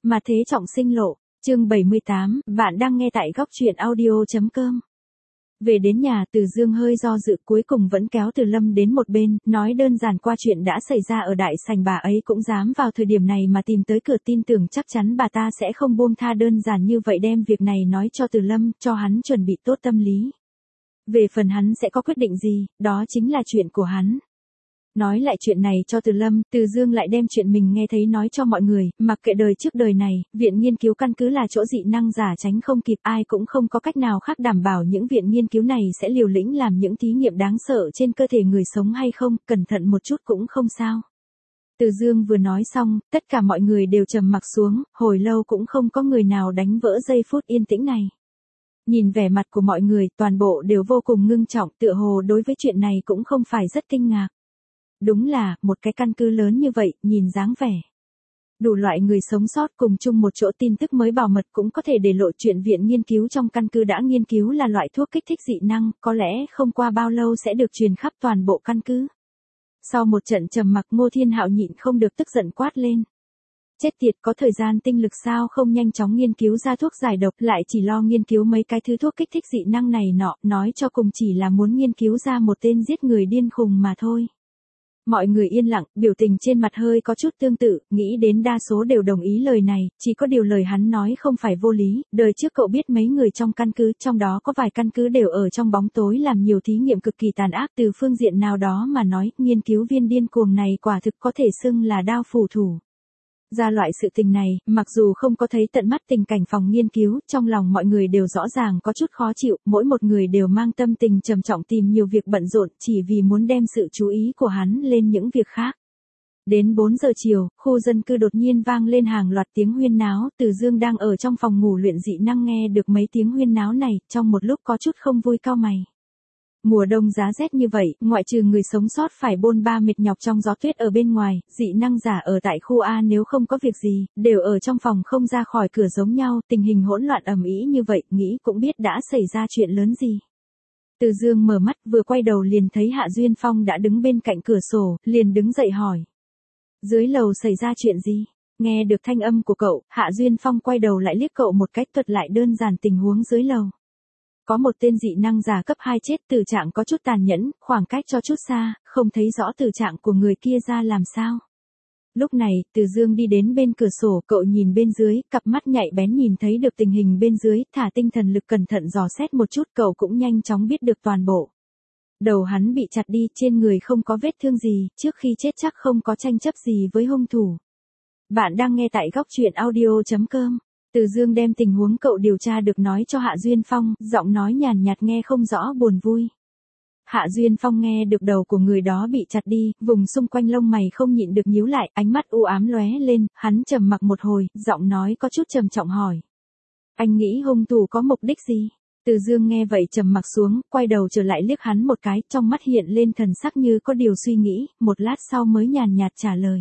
Mà thế trọng sinh lộ, chương 78, bạn đang nghe tại góc truyện audio.com. Về đến nhà, Từ Dương hơi do dự, cuối cùng vẫn kéo Từ Lâm đến một bên, nói đơn giản qua chuyện đã xảy ra ở đại sảnh. Bà ấy cũng dám vào thời điểm này mà tìm tới cửa, tin tưởng chắc chắn bà ta sẽ không buông tha đơn giản như vậy, đem việc này nói cho Từ Lâm, cho hắn chuẩn bị tốt tâm lý. Về phần hắn sẽ có quyết định gì, đó chính là chuyện của hắn. Nói lại chuyện này cho Từ Lâm, Từ Dương lại đem chuyện mình nghe thấy nói cho mọi người, mặc kệ đời trước đời này, viện nghiên cứu căn cứ là chỗ dị năng giả tránh không kịp, ai cũng không có cách nào khác đảm bảo những viện nghiên cứu này sẽ liều lĩnh làm những thí nghiệm đáng sợ trên cơ thể người sống hay không, cẩn thận một chút cũng không sao. Từ Dương vừa nói xong, tất cả mọi người đều trầm mặc xuống, hồi lâu cũng không có người nào đánh vỡ giây phút yên tĩnh này. Nhìn vẻ mặt của mọi người, toàn bộ đều vô cùng ngưng trọng, tựa hồ đối với chuyện này cũng không phải rất kinh ngạc. Đúng là, một cái căn cứ lớn như vậy, nhìn dáng vẻ. Đủ loại người sống sót cùng chung một chỗ, tin tức mới bảo mật cũng có thể để lộ, chuyện viện nghiên cứu trong căn cứ đã nghiên cứu là loại thuốc kích thích dị năng, có lẽ không qua bao lâu sẽ được truyền khắp toàn bộ căn cứ. Sau một trận trầm mặc, Ngô Thiên Hạo nhịn không được tức giận quát lên. Chết tiệt, có thời gian tinh lực sao không nhanh chóng nghiên cứu ra thuốc giải độc, lại chỉ lo nghiên cứu mấy cái thứ thuốc kích thích dị năng này nọ, nói cho cùng chỉ là muốn nghiên cứu ra một tên giết người điên khùng mà thôi. Mọi người yên lặng, biểu tình trên mặt hơi có chút tương tự, nghĩ đến đa số đều đồng ý lời này, chỉ có điều lời hắn nói không phải vô lý, đời trước cậu biết mấy người trong căn cứ, trong đó có vài căn cứ đều ở trong bóng tối làm nhiều thí nghiệm cực kỳ tàn ác, từ phương diện nào đó mà nói, nghiên cứu viên điên cuồng này quả thực có thể xưng là đao phủ thủ. Ra loại sự tình này, mặc dù không có thấy tận mắt tình cảnh phòng nghiên cứu, trong lòng mọi người đều rõ ràng có chút khó chịu, mỗi một người đều mang tâm tình trầm trọng tìm nhiều việc bận rộn, chỉ vì muốn đem sự chú ý của hắn lên những việc khác. Đến 4 giờ chiều, khu dân cư đột nhiên vang lên hàng loạt tiếng huyên náo, Từ Dương đang ở trong phòng ngủ luyện dị năng nghe được mấy tiếng huyên náo này, trong một lúc có chút không vui cau mày. Mùa đông giá rét như vậy, ngoại trừ người sống sót phải bôn ba mệt nhọc trong gió tuyết ở bên ngoài, dị năng giả ở tại khu A nếu không có việc gì, đều ở trong phòng không ra khỏi cửa giống nhau, tình hình hỗn loạn ầm ĩ như vậy, nghĩ cũng biết đã xảy ra chuyện lớn gì. Từ Dương mở mắt, vừa quay đầu liền thấy Hạ Duyên Phong đã đứng bên cạnh cửa sổ, liền đứng dậy hỏi. Dưới lầu xảy ra chuyện gì? Nghe được thanh âm của cậu, Hạ Duyên Phong quay đầu lại liếc cậu một cách, thuật lại đơn giản tình huống dưới lầu. Có một tên dị năng giả cấp 2 chết, tử trạng có chút tàn nhẫn, khoảng cách cho chút xa, không thấy rõ tử trạng của người kia ra làm sao. Lúc này, Từ Dương đi đến bên cửa sổ, cậu nhìn bên dưới, cặp mắt nhạy bén nhìn thấy được tình hình bên dưới, thả tinh thần lực cẩn thận dò xét một chút, cậu cũng nhanh chóng biết được toàn bộ. Đầu hắn bị chặt đi, trên người không có vết thương gì, trước khi chết chắc không có tranh chấp gì với hung thủ. Bạn đang nghe tại góc truyện audio.com. Từ Dương đem tình huống cậu điều tra được nói cho Hạ Duyên Phong, giọng nói nhàn nhạt nghe không rõ buồn vui. Hạ Duyên Phong nghe được đầu của người đó bị chặt đi, vùng xung quanh lông mày không nhịn được nhíu lại, ánh mắt u ám lóe lên, hắn trầm mặc một hồi, giọng nói có chút trầm trọng hỏi. Anh nghĩ hung thủ có mục đích gì? Từ Dương nghe vậy trầm mặc xuống, quay đầu trở lại liếc hắn một cái, trong mắt hiện lên thần sắc như có điều suy nghĩ, một lát sau mới nhàn nhạt trả lời.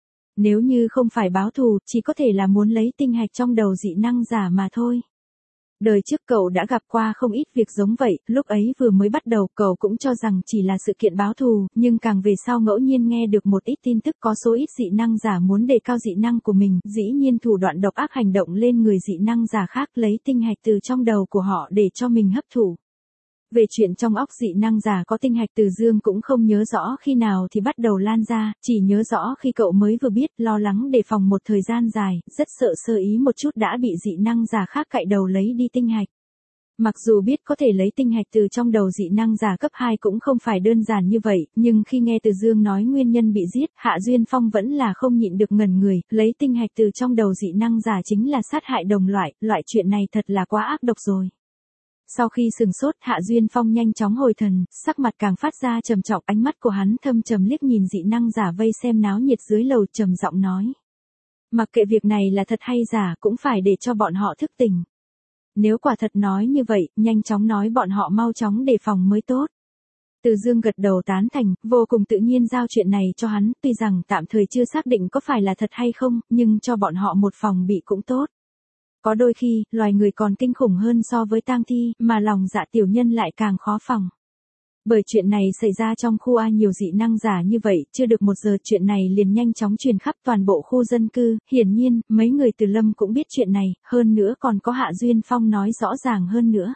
Nếu như không phải báo thù, chỉ có thể là muốn lấy tinh hạch trong đầu dị năng giả mà thôi. Đời trước cậu đã gặp qua không ít việc giống vậy, lúc ấy vừa mới bắt đầu cậu cũng cho rằng chỉ là sự kiện báo thù, nhưng càng về sau ngẫu nhiên nghe được một ít tin tức có số ít dị năng giả muốn đề cao dị năng của mình, dĩ nhiên thủ đoạn độc ác hành động lên người dị năng giả khác, lấy tinh hạch từ trong đầu của họ để cho mình hấp thụ. Về chuyện trong óc dị năng giả có tinh hạch, Từ Dương cũng không nhớ rõ khi nào thì bắt đầu lan ra, chỉ nhớ rõ khi cậu mới vừa biết, lo lắng đề phòng một thời gian dài, rất sợ sơ ý một chút đã bị dị năng giả khác cạy đầu lấy đi tinh hạch. Mặc dù biết có thể lấy tinh hạch từ trong đầu dị năng giả cấp 2 cũng không phải đơn giản như vậy, nhưng khi nghe Từ Dương nói nguyên nhân bị giết, Hạ Duyên Phong vẫn là không nhịn được ngẩn người, lấy tinh hạch từ trong đầu dị năng giả chính là sát hại đồng loại, loại chuyện này thật là quá ác độc rồi. Sau khi sừng sốt, Hạ Duyên Phong nhanh chóng hồi thần, sắc mặt càng phát ra trầm trọng, ánh mắt của hắn thâm trầm liếc nhìn dị năng giả vây xem náo nhiệt dưới lầu, trầm giọng nói. Mặc kệ việc này là thật hay giả, cũng phải để cho bọn họ thức tỉnh. Nếu quả thật nói như vậy, nhanh chóng nói bọn họ mau chóng đề phòng mới tốt. Từ Dương gật đầu tán thành, vô cùng tự nhiên giao chuyện này cho hắn, tuy rằng tạm thời chưa xác định có phải là thật hay không, nhưng cho bọn họ một phòng bị cũng tốt. Có đôi khi, loài người còn kinh khủng hơn so với tang thi, mà lòng dạ tiểu nhân lại càng khó phòng. Bởi chuyện này xảy ra trong khu A nhiều dị năng giả như vậy, chưa được 1 giờ chuyện này liền nhanh chóng truyền khắp toàn bộ khu dân cư, hiển nhiên, mấy người Từ Lâm cũng biết chuyện này, hơn nữa còn có Hạ Duyên Phong nói rõ ràng hơn nữa.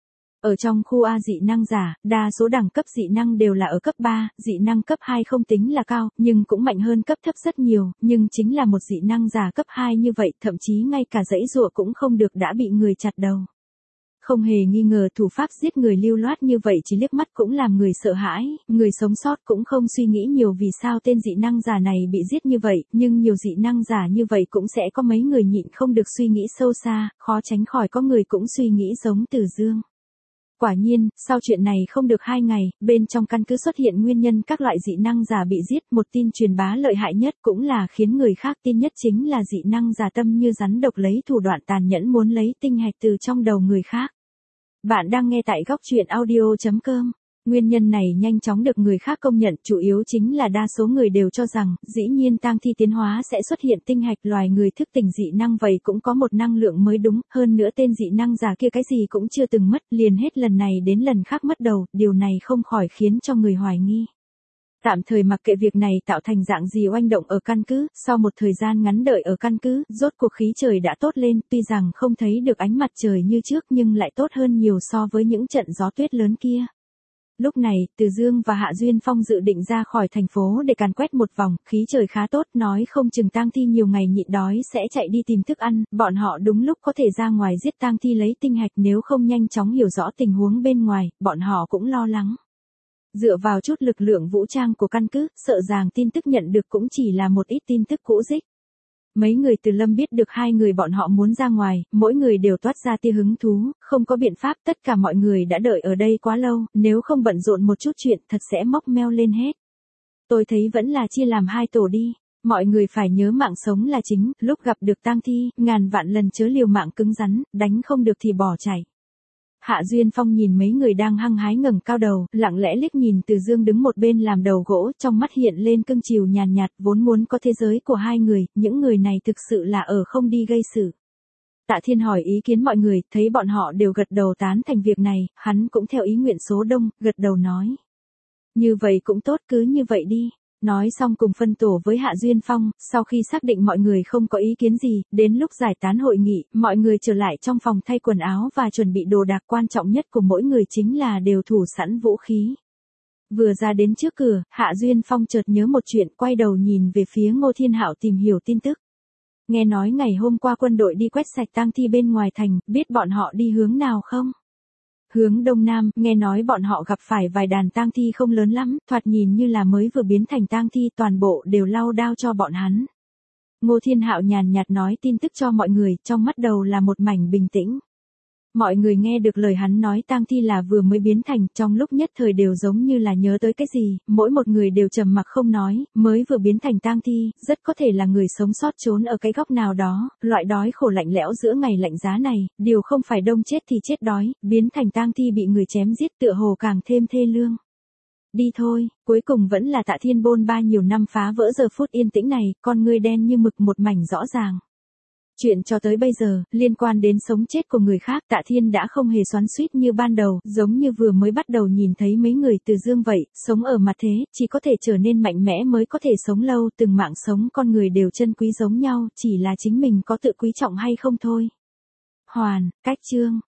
Ở trong khu A dị năng giả, đa số đẳng cấp dị năng đều là ở cấp 3, dị năng cấp 2 không tính là cao, nhưng cũng mạnh hơn cấp thấp rất nhiều, nhưng chính là một dị năng giả cấp 2 như vậy, thậm chí ngay cả giãy giụa cũng không được đã bị người chặt đầu. Không hề nghi ngờ thủ pháp giết người lưu loát như vậy chỉ liếc mắt cũng làm người sợ hãi, người sống sót cũng không suy nghĩ nhiều vì sao tên dị năng giả này bị giết như vậy, nhưng nhiều dị năng giả như vậy cũng sẽ có mấy người nhịn không được suy nghĩ sâu xa, khó tránh khỏi có người cũng suy nghĩ giống Từ Dương. Quả nhiên, sau chuyện này không được 2 ngày, bên trong căn cứ xuất hiện nguyên nhân các loại dị năng giả bị giết, một tin truyền bá lợi hại nhất cũng là khiến người khác tin nhất chính là dị năng giả tâm như rắn độc lấy thủ đoạn tàn nhẫn muốn lấy tinh hạch từ trong đầu người khác. Bạn đang nghe tại góc truyện audio.com. Nguyên nhân này nhanh chóng được người khác công nhận, chủ yếu chính là đa số người đều cho rằng, dĩ nhiên tang thi tiến hóa sẽ xuất hiện tinh hạch, loài người thức tỉnh dị năng vậy cũng có một năng lượng mới đúng, hơn nữa tên dị năng giả kia cái gì cũng chưa từng mất, liền hết lần này đến lần khác mất đầu, điều này không khỏi khiến cho người hoài nghi. Tạm thời mặc kệ việc này tạo thành dạng gì oanh động ở căn cứ, sau một thời gian ngắn đợi ở căn cứ, rốt cuộc khí trời đã tốt lên, tuy rằng không thấy được ánh mặt trời như trước nhưng lại tốt hơn nhiều so với những trận gió tuyết lớn kia. Lúc này, Từ Dương và Hạ Duyên Phong dự định ra khỏi thành phố để càn quét một vòng, khí trời khá tốt, nói không chừng tang thi nhiều ngày nhịn đói sẽ chạy đi tìm thức ăn, bọn họ đúng lúc có thể ra ngoài giết tang thi lấy tinh hạch, nếu không nhanh chóng hiểu rõ tình huống bên ngoài, bọn họ cũng lo lắng. Dựa vào chút lực lượng vũ trang của căn cứ, sợ rằng tin tức nhận được cũng chỉ là một ít tin tức cũ rích. Mấy người Từ Lâm biết được 2 người bọn họ muốn ra ngoài, mỗi người đều toát ra tia hứng thú, không có biện pháp, tất cả mọi người đã đợi ở đây quá lâu, nếu không bận rộn một chút chuyện thật sẽ móc meo lên hết. Tôi thấy vẫn là chia làm 2 tổ đi, mọi người phải nhớ mạng sống là chính, lúc gặp được tang thi, ngàn vạn lần chớ liều mạng cứng rắn, đánh không được thì bỏ chạy. Hạ Duyên Phong nhìn mấy người đang hăng hái ngẩng cao đầu, lặng lẽ liếc nhìn Từ Dương đứng một bên làm đầu gỗ, trong mắt hiện lên cưng chiều nhàn nhạt, vốn muốn có thế giới của 2 người, những người này thực sự là ở không đi gây sự. Tạ Thiên hỏi ý kiến mọi người, thấy bọn họ đều gật đầu tán thành việc này, hắn cũng theo ý nguyện số đông, gật đầu nói. Như vậy cũng tốt, cứ như vậy đi. Nói xong cùng phân tổ với Hạ Duyên Phong, sau khi xác định mọi người không có ý kiến gì, đến lúc giải tán hội nghị, mọi người trở lại trong phòng thay quần áo và chuẩn bị đồ đạc, quan trọng nhất của mỗi người chính là đều thủ sẵn vũ khí. Vừa ra đến trước cửa, Hạ Duyên Phong chợt nhớ một chuyện, quay đầu nhìn về phía Ngô Thiên Hạo tìm hiểu tin tức. Nghe nói ngày hôm qua quân đội đi quét sạch tang thi bên ngoài thành, biết bọn họ đi hướng nào không? Hướng đông nam, nghe nói bọn họ gặp phải vài đàn tang thi không lớn lắm, thoạt nhìn như là mới vừa biến thành tang thi, toàn bộ đều lau đao cho bọn hắn. Ngô Thiên Hạo nhàn nhạt nói tin tức cho mọi người, trong mắt đầu là một mảnh bình tĩnh. Mọi người nghe được lời hắn nói tang thi là vừa mới biến thành, trong lúc nhất thời đều giống như là nhớ tới cái gì, mỗi một người đều trầm mặc không nói, mới vừa biến thành tang thi, rất có thể là người sống sót trốn ở cái góc nào đó, loại đói khổ lạnh lẽo giữa ngày lạnh giá này, điều không phải đông chết thì chết đói, biến thành tang thi bị người chém giết tựa hồ càng thêm thê lương. Đi thôi, cuối cùng vẫn là Tạ Thiên bôn ba nhiều năm phá vỡ giờ phút yên tĩnh này, con ngươi đen như mực một mảnh rõ ràng. Chuyện cho tới bây giờ, liên quan đến sống chết của người khác, Tạ Thiên đã không hề xoắn xuýt như ban đầu, giống như vừa mới bắt đầu nhìn thấy mấy người Từ Dương vậy, sống ở mặt thế, chỉ có thể trở nên mạnh mẽ mới có thể sống lâu, từng mạng sống con người đều chân quý giống nhau, chỉ là chính mình có tự quý trọng hay không thôi. Hoàn, cách chương.